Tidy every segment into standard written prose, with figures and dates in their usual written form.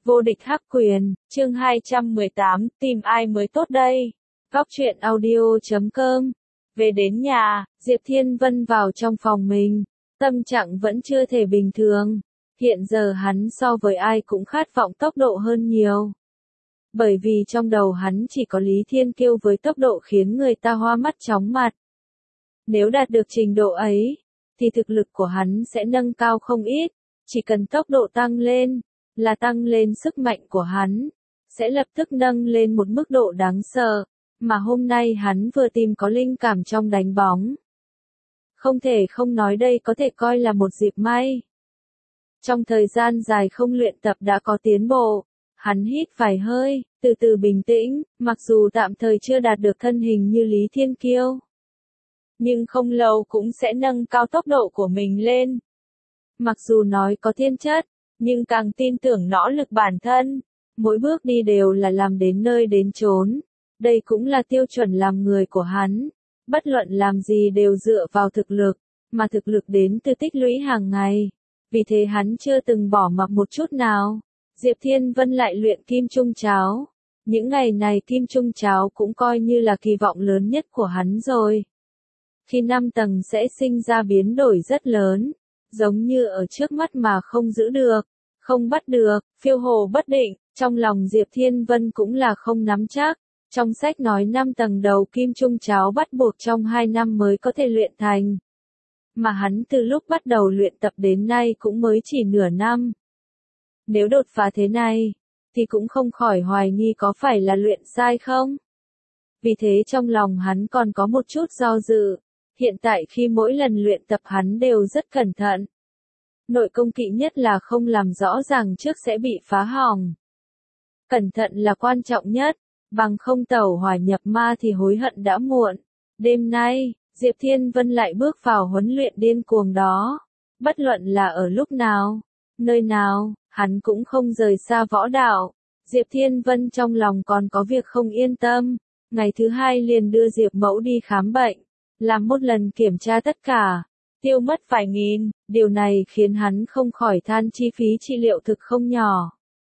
Vô địch hắc quyền, chương 218, tìm ai mới tốt đây? Góc truyện audio.com. Về đến nhà, Diệp Thiên Vân vào trong phòng mình, tâm trạng vẫn chưa thể bình thường. Hiện giờ hắn so với ai cũng khát vọng tốc độ hơn nhiều. Bởi vì trong đầu hắn chỉ có Lý Thiên Kiêu với tốc độ khiến người ta hoa mắt chóng mặt. Nếu đạt được trình độ ấy, thì thực lực của hắn sẽ nâng cao không ít, chỉ cần tốc độ tăng lên, là tăng lên sức mạnh của hắn, sẽ lập tức nâng lên một mức độ đáng sợ, mà hôm nay hắn vừa tìm có linh cảm trong đánh bóng. Không thể không nói đây có thể coi là một dịp may. Trong thời gian dài không luyện tập đã có tiến bộ, hắn hít vài hơi, từ từ bình tĩnh, mặc dù tạm thời chưa đạt được thân hình như Lý Thiên Kiêu. Nhưng không lâu cũng sẽ nâng cao tốc độ của mình lên. Mặc dù nói có thiên chất, nhưng càng tin tưởng nỗ lực bản thân, mỗi bước đi đều là làm đến nơi đến chốn. Đây cũng là tiêu chuẩn làm người của hắn. Bất luận làm gì đều dựa vào thực lực, mà thực lực đến từ tích lũy hàng ngày. Vì thế hắn chưa từng bỏ mặc một chút nào. Diệp Thiên Vân lại luyện kim trung cháo. Những ngày này kim trung cháo cũng coi như là kỳ vọng lớn nhất của hắn rồi. Khi 5 tầng sẽ sinh ra biến đổi rất lớn, giống như ở trước mắt mà không giữ được, không bắt được, phiêu hồ bất định, trong lòng Diệp Thiên Vân cũng là không nắm chắc. Trong sách nói 5 tầng đầu kim trung cháo bắt buộc trong 2 năm mới có thể luyện thành. Mà hắn từ lúc bắt đầu luyện tập đến nay cũng mới chỉ nửa năm. Nếu đột phá thế này, thì cũng không khỏi hoài nghi có phải là luyện sai không? Vì thế trong lòng hắn còn có một chút do dự. Hiện tại khi mỗi lần luyện tập hắn đều rất cẩn thận. Nội công kỵ nhất là không làm rõ ràng trước sẽ bị phá hỏng. Cẩn thận là quan trọng nhất, bằng không tẩu hỏa nhập ma thì hối hận đã muộn. Đêm nay, Diệp Thiên Vân lại bước vào huấn luyện điên cuồng đó. Bất luận là ở lúc nào, nơi nào, hắn cũng không rời xa võ đạo. Diệp Thiên Vân trong lòng còn có việc không yên tâm. Ngày thứ 2 liền đưa Diệp Mẫu đi khám bệnh. Làm một lần kiểm tra tất cả, tiêu mất vài nghìn, điều này khiến hắn không khỏi than chi phí trị liệu thực không nhỏ.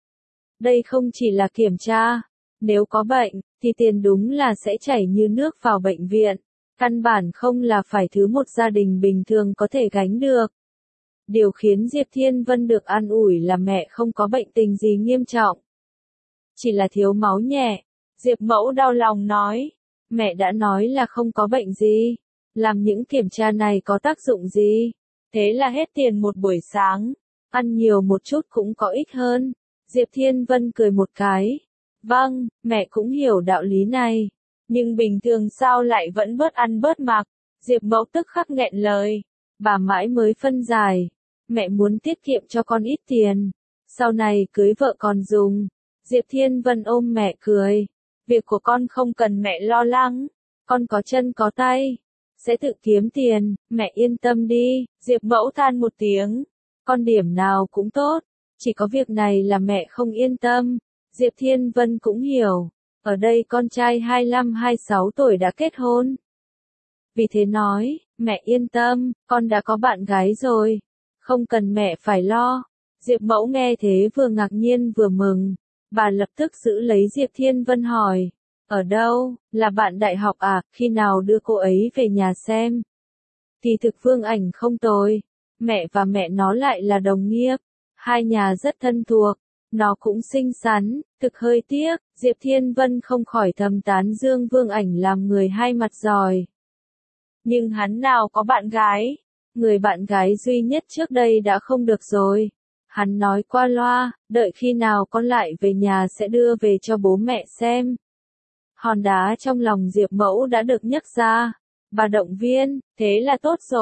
Đây không chỉ là kiểm tra, nếu có bệnh, thì tiền đúng là sẽ chảy như nước vào bệnh viện, căn bản không là phải thứ một gia đình bình thường có thể gánh được. Điều khiến Diệp Thiên Vân được an ủi là mẹ không có bệnh tình gì nghiêm trọng. Chỉ là thiếu máu nhẹ, Diệp Mẫu đau lòng nói. Mẹ đã nói là không có bệnh gì. Làm những kiểm tra này có tác dụng gì? Thế là hết tiền một buổi sáng. Ăn nhiều một chút cũng có ích hơn. Diệp Thiên Vân cười một cái. Vâng, mẹ cũng hiểu đạo lý này. Nhưng bình thường sao lại vẫn bớt ăn bớt mặc? Diệp Mẫu tức khắc nghẹn lời. Bà mãi mới phân giải. Mẹ muốn tiết kiệm cho con ít tiền. Sau này cưới vợ còn dùng. Diệp Thiên Vân ôm mẹ cười. Việc của con không cần mẹ lo lắng, con có chân có tay, sẽ tự kiếm tiền, mẹ yên tâm đi. Diệp Mẫu than một tiếng, con điểm nào cũng tốt, chỉ có việc này là mẹ không yên tâm. Diệp Thiên Vân cũng hiểu, ở đây con trai 25-26 tuổi đã kết hôn. Vì thế nói, mẹ yên tâm, con đã có bạn gái rồi, không cần mẹ phải lo. Diệp Mẫu nghe thế vừa ngạc nhiên vừa mừng. Bà lập tức giữ lấy Diệp Thiên Vân hỏi, ở đâu, là bạn đại học à, khi nào đưa cô ấy về nhà xem. Thì thực Vương Ảnh không tồi, mẹ và mẹ nó lại là đồng nghiệp, hai nhà rất thân thuộc, nó cũng xinh xắn, thực hơi tiếc, Diệp Thiên Vân không khỏi thầm tán dương Vương Ảnh làm người hai mặt giỏi. Nhưng hắn nào có bạn gái, người bạn gái duy nhất trước đây đã không được rồi. Hắn nói qua loa, đợi khi nào con lại về nhà sẽ đưa về cho bố mẹ xem. Hòn đá trong lòng Diệp Mẫu đã được nhấc ra. Bà động viên, thế là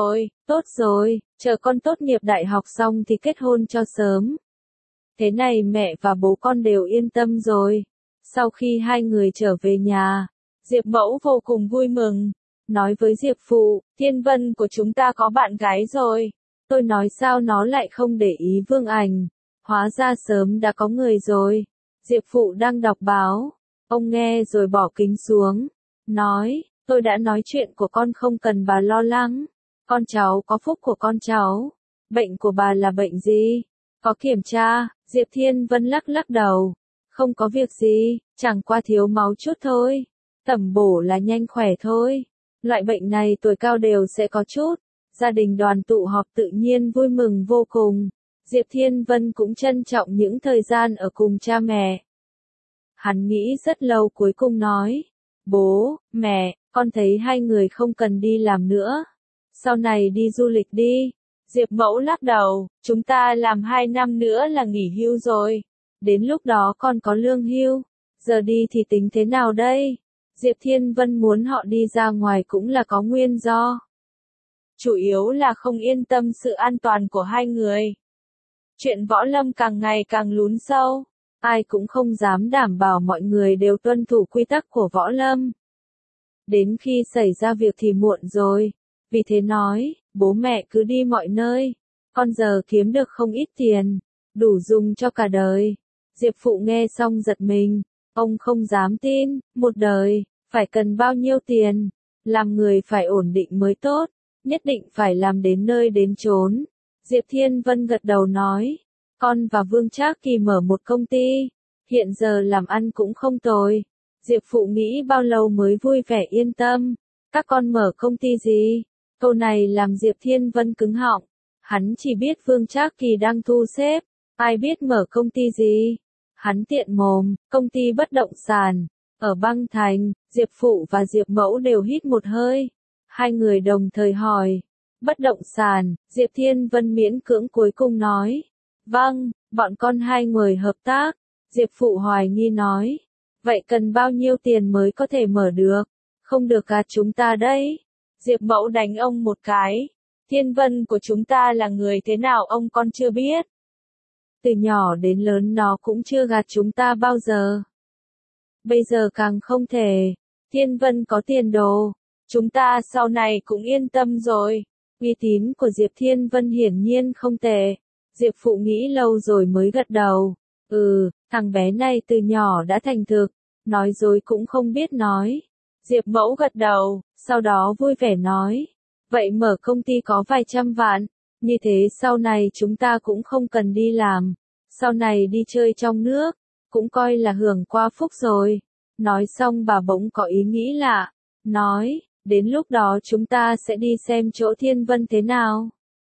tốt rồi, chờ con tốt nghiệp đại học xong thì kết hôn cho sớm. Thế này mẹ và bố con đều yên tâm rồi. Sau khi hai người trở về nhà, Diệp Mẫu vô cùng vui mừng. Nói với Diệp Phụ, Thiên Vân của chúng ta có bạn gái rồi. Tôi nói sao nó lại không để ý Vương Ảnh, hóa ra sớm đã có người rồi. Diệp Phụ đang đọc báo, ông nghe rồi bỏ kính xuống, nói, tôi đã nói chuyện của con không cần bà lo lắng, con cháu có phúc của con cháu, bệnh của bà là bệnh gì? Có kiểm tra, Diệp Thiên Vân lắc lắc đầu. Không có việc gì, chẳng qua thiếu máu chút thôi. Tẩm bổ là nhanh khỏe thôi. Loại bệnh này tuổi cao đều sẽ có chút. Gia đình đoàn tụ họp tự nhiên vui mừng vô cùng. Diệp Thiên Vân cũng trân trọng những thời gian ở cùng cha mẹ. Hắn nghĩ rất lâu cuối cùng nói. Bố, mẹ, con thấy hai người không cần đi làm nữa. Sau này đi du lịch đi. Diệp Mẫu lắc đầu, chúng ta làm 2 năm nữa là nghỉ hưu rồi. Đến lúc đó con có lương hưu. Giờ đi thì tính thế nào đây? Diệp Thiên Vân muốn họ đi ra ngoài cũng là có nguyên do. Chủ yếu là không yên tâm sự an toàn của hai người. Chuyện võ lâm càng ngày càng lún sâu. Ai cũng không dám đảm bảo mọi người đều tuân thủ quy tắc của võ lâm. Đến khi xảy ra việc thì muộn rồi. Vì thế nói, bố mẹ cứ đi mọi nơi. Con giờ kiếm được không ít tiền. Đủ dùng cho cả đời. Diệp Phụ nghe xong giật mình. Ông không dám tin, một đời, phải cần bao nhiêu tiền. Làm người phải ổn định mới tốt. Nhất định phải làm đến nơi đến chốn. Diệp Thiên Vân gật đầu nói. Con và Vương Trác Kỳ mở một công ty. Hiện giờ làm ăn cũng không tồi. Diệp Phụ nghĩ bao lâu mới vui vẻ yên tâm. Các con mở công ty gì? Câu này làm Diệp Thiên Vân cứng họng. Hắn chỉ biết Vương Trác Kỳ đang thu xếp. Ai biết mở công ty gì? Hắn tiện mồm, công ty bất động sản. Ở băng thành, Diệp Phụ và Diệp Mẫu đều hít một hơi. Hai người đồng thời hỏi. Bất động sản, Diệp Thiên Vân miễn cưỡng cuối cùng nói. Vâng, bọn con hai người hợp tác. Diệp Phụ hoài nghi nói. Vậy cần bao nhiêu tiền mới có thể mở được? Không được gạt chúng ta đấy. Diệp Mẫu đánh ông một cái. Thiên Vân của chúng ta là người thế nào ông con chưa biết. Từ nhỏ đến lớn nó cũng chưa gạt chúng ta bao giờ. Bây giờ càng không thể. Thiên Vân có tiền đồ. Chúng ta sau này cũng yên tâm rồi. Uy tín của Diệp Thiên Vân hiển nhiên không tệ. Diệp Phụ nghĩ lâu rồi mới gật đầu. Thằng bé này từ nhỏ đã thành thực. Nói dối cũng không biết nói. Diệp Mẫu gật đầu, sau đó vui vẻ nói. Vậy mở công ty có vài trăm vạn. Như thế sau này chúng ta cũng không cần đi làm. Sau này đi chơi trong nước. Cũng coi là hưởng qua phúc rồi. Nói xong bà bỗng có ý nghĩ lạ. Nói, đến lúc đó chúng ta sẽ đi xem chỗ Thiên Vân thế nào.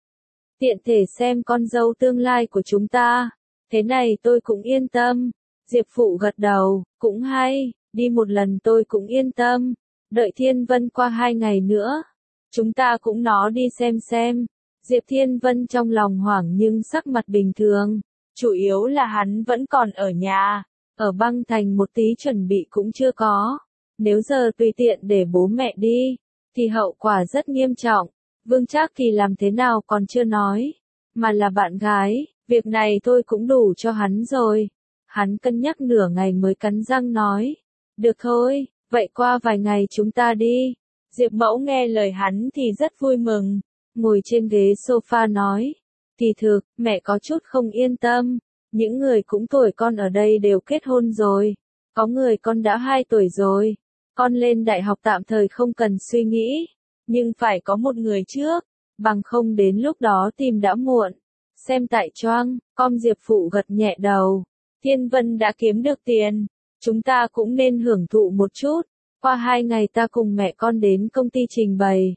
Tiện thể xem con dâu tương lai của chúng ta. Thế này tôi cũng yên tâm. Diệp Phụ gật đầu, cũng hay, đi một lần tôi cũng yên tâm. Đợi Thiên Vân qua 2 ngày nữa. Chúng ta cũng nó đi xem. Diệp Thiên Vân trong lòng hoảng nhưng sắc mặt bình thường. Chủ yếu là hắn vẫn còn ở nhà. Ở băng thành một tí chuẩn bị cũng chưa có. Nếu giờ tùy tiện để bố mẹ đi, thì hậu quả rất nghiêm trọng. Vương Trác Kỳ làm thế nào còn chưa nói. Mà là bạn gái, việc này tôi cũng đủ cho hắn rồi. Hắn cân nhắc nửa ngày mới cắn răng nói. Được thôi, vậy qua vài ngày chúng ta đi. Diệp Mẫu nghe lời hắn thì rất vui mừng. Ngồi trên ghế sofa nói. Kỳ thực, mẹ có chút không yên tâm. Những người cũng tuổi con ở đây đều kết hôn rồi. Có người con đã 2 tuổi rồi. Con lên đại học tạm thời không cần suy nghĩ. Nhưng phải có một người trước. Bằng không đến lúc đó tìm đã muộn. Xem tại choang, com Diệp Phụ gật nhẹ đầu. Thiên Vân đã kiếm được tiền. Chúng ta cũng nên hưởng thụ một chút. Qua 2 ngày ta cùng mẹ con đến công ty trình bày.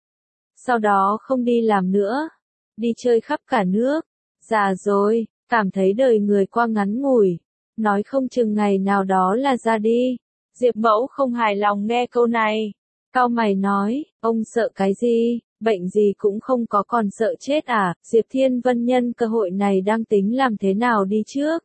Sau đó không đi làm nữa. Đi chơi khắp cả nước. Già rồi, cảm thấy đời người qua ngắn ngủi. Nói không chừng ngày nào đó là ra đi. Diệp Mẫu không hài lòng nghe câu này. Cau mày nói, ông sợ cái gì, bệnh gì cũng không có còn sợ chết à. Diệp Thiên Vân nhân cơ hội này đang tính làm thế nào đi trước.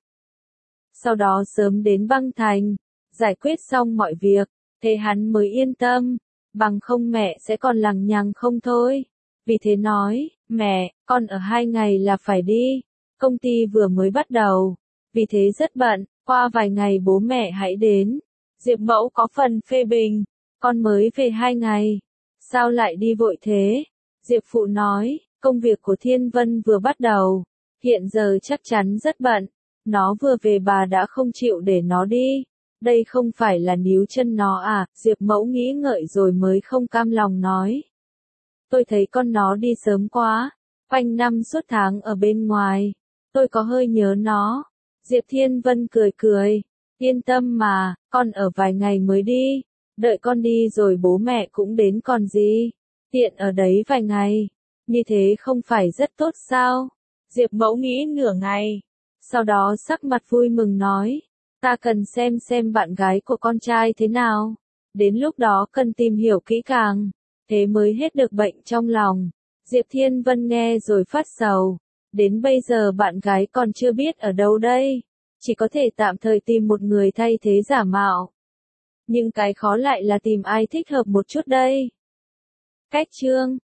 Sau đó sớm đến băng thành, giải quyết xong mọi việc, thế hắn mới yên tâm. Bằng không mẹ sẽ còn lằng nhằng không thôi. Vì thế nói, mẹ, con ở 2 ngày là phải đi. Công ty vừa mới bắt đầu. Vì thế rất bận, qua vài ngày bố mẹ hãy đến. Diệp Mẫu có phần phê bình. Con mới về 2 ngày. Sao lại đi vội thế? Diệp Phụ nói, công việc của Thiên Vân vừa bắt đầu. Hiện giờ chắc chắn rất bận. Nó vừa về bà đã không chịu để nó đi. Đây không phải là níu chân nó à? Diệp Mẫu nghĩ ngợi rồi mới không cam lòng nói. Tôi thấy con nó đi sớm quá. Quanh năm suốt tháng ở bên ngoài. tôi có hơi nhớ nó. Diệp Thiên Vân cười cười. Yên tâm mà, con ở vài ngày mới đi. Đợi con đi rồi bố mẹ cũng đến còn gì. Tiện ở đấy vài ngày. Như thế không phải rất tốt sao? Diệp Mẫu nghĩ nửa ngày. Sau đó sắc mặt vui mừng nói. Ta cần xem bạn gái của con trai thế nào. Đến lúc đó cần tìm hiểu kỹ càng. Thế mới hết được bệnh trong lòng. Diệp Thiên Vân nghe rồi phát sầu. Đến bây giờ bạn gái còn chưa biết ở đâu đây. Chỉ có thể tạm thời tìm một người thay thế giả mạo. Nhưng cái khó lại là tìm ai thích hợp một chút đây. Cách chương